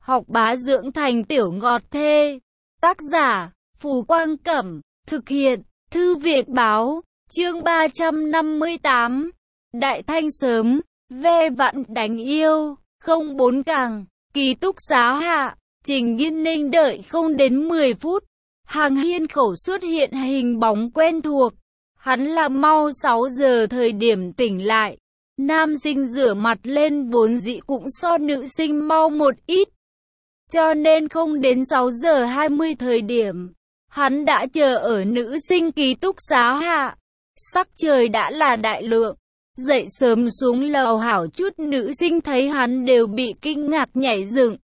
học bá dưỡng thành tiểu ngọt thê. Tác giả, Phù Quang Cẩm, thực hiện, Thư viện Báo, chương 358. Đại Thanh sớm, ve vặn đánh yêu, 04 càng, ký túc xá hạ, Trình Nghiên Ninh đợi không đến 10 phút. Hàng hiên khẩu xuất hiện hình bóng quen thuộc. Hắn là mau 6 giờ thời điểm tỉnh lại. Nam sinh rửa mặt lên vốn dĩ cũng so nữ sinh mau một ít. Cho nên không đến 6 giờ 20 thời điểm, hắn đã chờ ở nữ sinh ký túc xá hạ. Sắc trời đã là đại lượng. Dậy sớm xuống lầu hảo chút nữ sinh thấy hắn đều bị kinh ngạc nhảy dựng.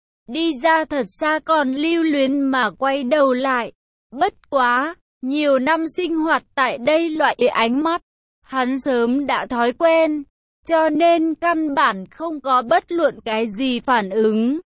Đi ra thật xa còn lưu luyến mà quay đầu lại. Bất quá, nhiều năm sinh hoạt tại đây loại ánh mắt, hắn sớm đã thói quen, cho nên căn bản không có bất luận cái gì phản ứng.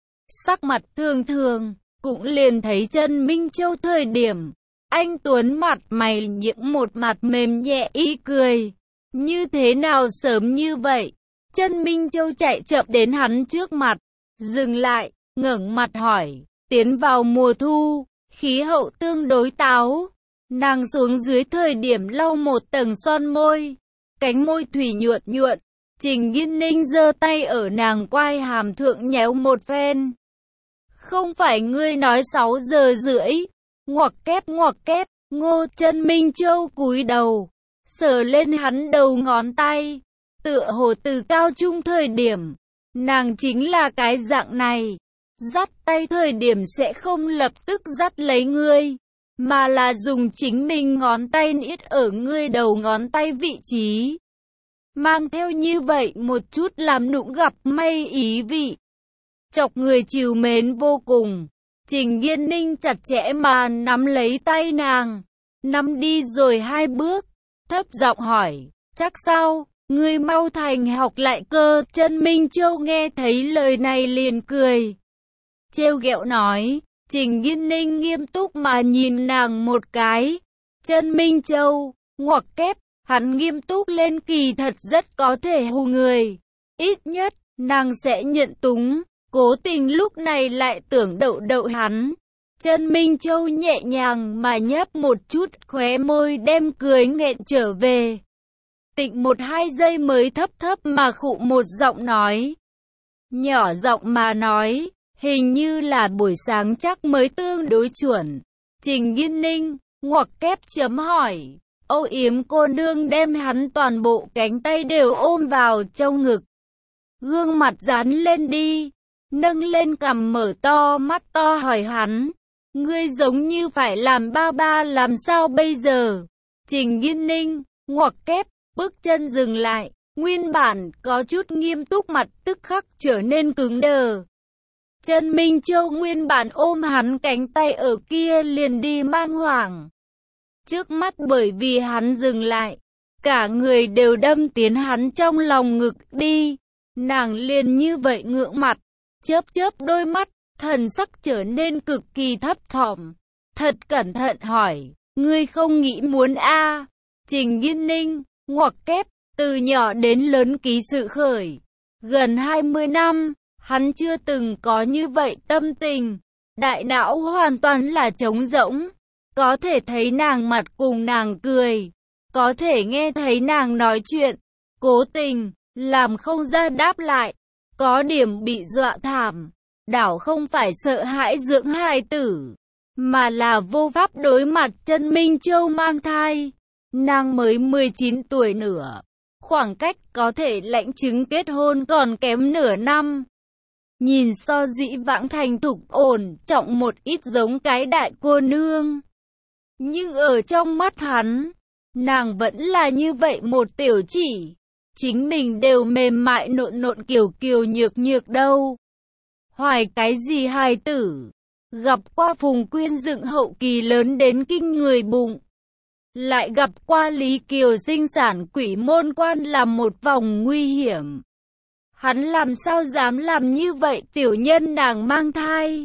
Sắc mặt thường thường, cũng liền thấy Trần Minh Châu thời điểm, anh Tuấn mặt mày nhiễm một mặt mềm nhẹ ý cười. Như thế nào sớm như vậy? Trần Minh Châu chạy chậm đến hắn trước mặt, dừng lại, ngẩng mặt hỏi, tiến vào mùa thu, khí hậu tương đối táo. Nàng xuống dưới thời điểm lau một tầng son môi, cánh môi thủy nhuận nhuận. Trình Nghiên Ninh giơ tay ở nàng quai hàm thượng nhéo một phen. Không phải ngươi nói 6 giờ rưỡi, ngoặc kép, Ngô. Trần Minh Châu cúi đầu, sờ lên hắn đầu ngón tay, tựa hồ từ cao trung thời điểm, nàng chính là cái dạng này, dắt tay thời điểm sẽ không lập tức dắt lấy ngươi, mà là dùng chính mình ngón tay niết ở ngươi đầu ngón tay vị trí, mang theo như vậy một chút làm nũng gặp may ý vị, chọc người trìu mến vô cùng. Trình Nghiên Ninh chặt chẽ mà nắm lấy tay nàng, nắm đi rồi 2 bước, thấp giọng hỏi, chắc sao, ngươi mau thành học lại cơ. Trần Minh Châu nghe thấy lời này liền cười, trêu ghẹo nói. Trình Nghiên Ninh nghiêm túc mà nhìn nàng một cái. Trần Minh Châu, ngoặc kép, hắn nghiêm túc lên kỳ thật rất có thể hù người. Ít nhất, nàng sẽ nhận túng, cố tình lúc này lại tưởng đậu hắn. Trần Minh Châu nhẹ nhàng mà nhấp một chút khóe môi đem cười nghẹn trở về. Tịnh 1-2 giây mới thấp mà khụ một giọng nói. Nhỏ giọng mà nói, hình như là buổi sáng chắc mới tương đối chuẩn. Trình Nghiên Ninh, ngoặc kép chấm hỏi, âu yếm cô nương đem hắn toàn bộ cánh tay đều ôm vào trong ngực. Gương mặt dán lên đi, nâng lên cằm mở to mắt to hỏi hắn. Ngươi giống như phải làm ba làm sao bây giờ? Trình Nghiên Ninh, ngoặc kép, bước chân dừng lại, nguyên bản có chút nghiêm túc mặt tức khắc trở nên cứng đờ. Trần Minh Châu nguyên bản ôm hắn cánh tay ở kia liền đi man hoảng. Trước mắt bởi vì hắn dừng lại, cả người đều đâm tiến hắn trong lòng ngực đi. Nàng liền như vậy ngượng mặt, chớp đôi mắt, thần sắc trở nên cực kỳ thấp thỏm. Thật cẩn thận hỏi, ngươi không nghĩ muốn a? Trình Nghiên Ninh, ngoặc kép, từ nhỏ đến lớn ký sự khởi. Gần 20 năm, hắn chưa từng có như vậy tâm tình. Đại não hoàn toàn là trống rỗng. Có thể thấy nàng mặt cùng nàng cười. Có thể nghe thấy nàng nói chuyện. Cố tình, làm không ra đáp lại. Có điểm bị dọa thảm. Đảo không phải sợ hãi dưỡng hài tử, mà là vô pháp đối mặt Trần Minh Châu mang thai. Nàng mới 19 tuổi nữa. Khoảng cách có thể lãnh chứng kết hôn còn kém nửa năm. Nhìn so dĩ vãng thành thục ổn trọng một ít giống cái đại cô nương. Nhưng ở trong mắt hắn, nàng vẫn là như vậy một tiểu chỉ. Chính mình đều mềm mại nộn kiều nhược đâu. Hoài cái gì hài tử, gặp qua Phùng Quyên dựng hậu kỳ lớn đến kinh người bụng. Lại gặp qua Lý Kiều sinh sản quỷ môn quan làm một vòng nguy hiểm. Hắn làm sao dám làm như vậy tiểu nhân nàng mang thai.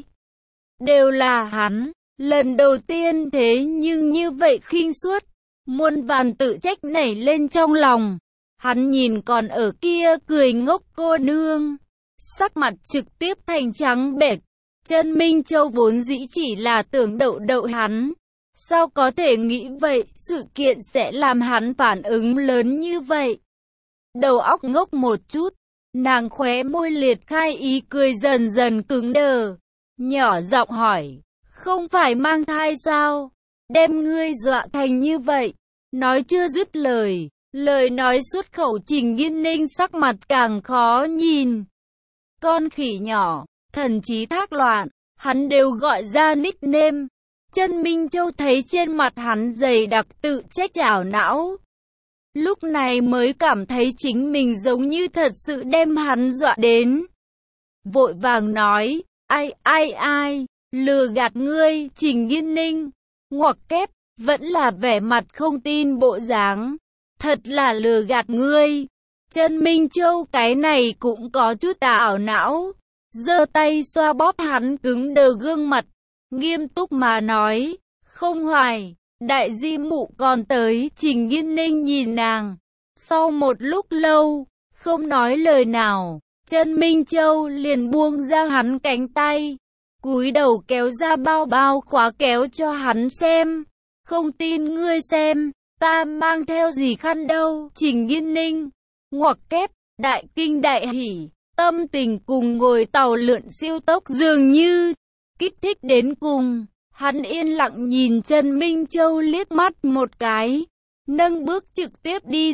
Đều là hắn, lần đầu tiên thế nhưng như vậy khinh suất, muôn vàn tự trách nảy lên trong lòng. Hắn nhìn còn ở kia cười ngốc cô nương, sắc mặt trực tiếp thành trắng bệch. Chân Minh Châu vốn dĩ chỉ là tưởng đậu đậu hắn. Sao có thể nghĩ vậy, sự kiện sẽ làm hắn phản ứng lớn như vậy? Đầu óc ngốc một chút, nàng khóe môi liệt khai ý cười dần dần cứng đờ. Nhỏ giọng hỏi, không phải mang thai sao? Đem ngươi dọa thành như vậy. Nói chưa dứt lời, lời nói xuất khẩu Trình Nghiên Ninh sắc mặt càng khó nhìn. Con khỉ nhỏ, thần trí thác loạn, hắn đều gọi ra nickname. Chân Minh Châu thấy trên mặt hắn dày đặc tự trách ảo não. Lúc này mới cảm thấy chính mình giống như thật sự đem hắn dọa đến. Vội vàng nói, ai, lừa gạt ngươi, Trình Nghiên Ninh. Ngoặc kép, vẫn là vẻ mặt không tin bộ dáng. Thật là lừa gạt ngươi. Chân Minh Châu cái này cũng có chút ảo não. Giơ tay xoa bóp hắn cứng đờ gương mặt. Nghiêm túc mà nói, không hoài, đại di mụ còn tới. Trình Nghiên Ninh nhìn nàng. Sau một lúc lâu, không nói lời nào, Chân Minh Châu liền buông ra hắn cánh tay. Cúi đầu kéo ra bao bao khóa kéo cho hắn xem. Không tin ngươi xem, ta mang theo gì khăn đâu. Trình Nghiên Ninh, ngoặc kép, đại kinh đại hỉ, tâm tình cùng ngồi tàu lượn siêu tốc dường như kích thích đến cùng. Hắn yên lặng nhìn Chân Minh Châu liếc mắt một cái, nâng bước trực tiếp đi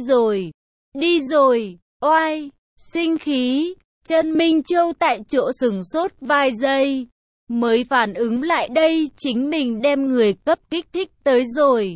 rồi, oai, sinh khí. Chân Minh Châu tại chỗ sửng sốt vài giây, mới phản ứng lại đây chính mình đem người cấp kích thích tới rồi.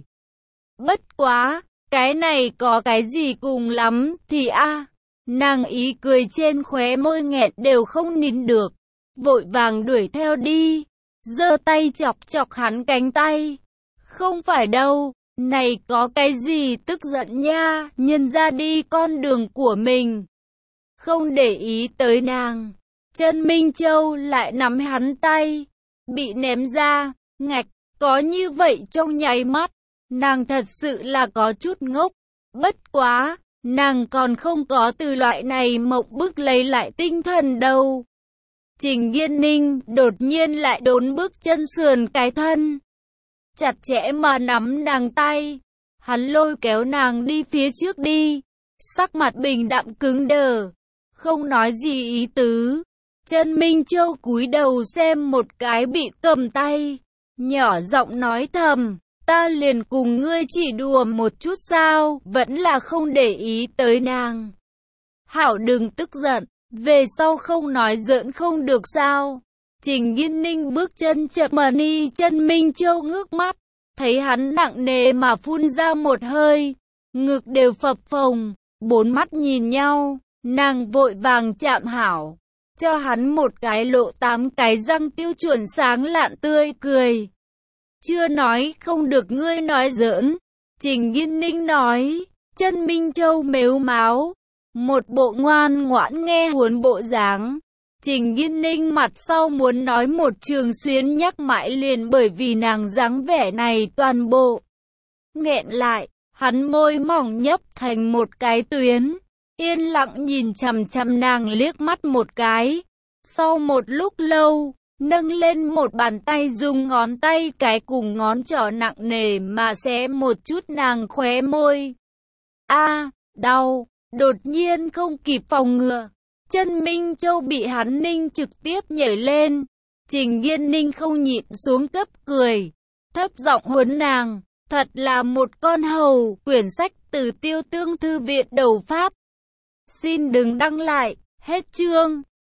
Bất quá, cái này có cái gì cùng lắm thì nàng ý cười trên khóe môi nghẹn đều không nín được, vội vàng đuổi theo đi, giơ tay chọc chọc hắn cánh tay. Không phải đâu, này có cái gì tức giận nha, nhân ra đi con đường của mình. Không để ý tới nàng, Chân Minh Châu lại nắm hắn tay, bị ném ra, ngạch, có như vậy trong nháy mắt, nàng thật sự là có chút ngốc. Bất quá, nàng còn không có từ loại này mộng bức lấy lại tinh thần đâu. Trình Nghiên Ninh đột nhiên lại đốn bước chân sườn cái thân, chặt chẽ mà nắm nàng tay, hắn lôi kéo nàng đi phía trước đi, sắc mặt bình đạm cứng đờ, không nói gì ý tứ. Chân Minh Châu cúi đầu xem một cái bị cầm tay, nhỏ giọng nói thầm, ta liền cùng ngươi chỉ đùa một chút sao, vẫn là không để ý tới nàng. Hảo đừng tức giận, về sau không nói giỡn không được sao. Trình Nghiên Ninh bước chân chậm mà đi. Chân Minh Châu ngước mắt, thấy hắn nặng nề mà phun ra một hơi, ngực đều phập phồng, bốn mắt nhìn nhau, nàng vội vàng chạm hảo, cho hắn một cái lộ 8 cái răng tiêu chuẩn sáng lạn tươi cười. Chưa nói không được ngươi nói giỡn, Trình Nghiên Ninh nói. Chân Minh Châu mếu máo, một bộ ngoan ngoãn nghe huấn bộ dáng. Trình Nghiên Ninh mặt sau muốn nói một trường xuyến nhắc mãi liền bởi vì nàng dáng vẻ này toàn bộ nghẹn lại, hắn môi mỏng nhấp thành một cái tuyến, yên lặng nhìn chằm chằm nàng liếc mắt một cái. Sau một lúc lâu, nâng lên một bàn tay dùng ngón tay cái cùng ngón trỏ nặng nề mà xé một chút nàng khóe môi. Đau, đột nhiên không kịp phòng ngừa. Chân Minh Châu bị hắn ninh trực tiếp nhảy lên. Trình Nghiên Ninh không nhịn xuống cấp cười, thấp giọng huấn nàng, thật là một con hầu. Quyển sách từ Tiêu Tương Thư viện đầu Pháp. Xin đừng đăng lại, hết chương.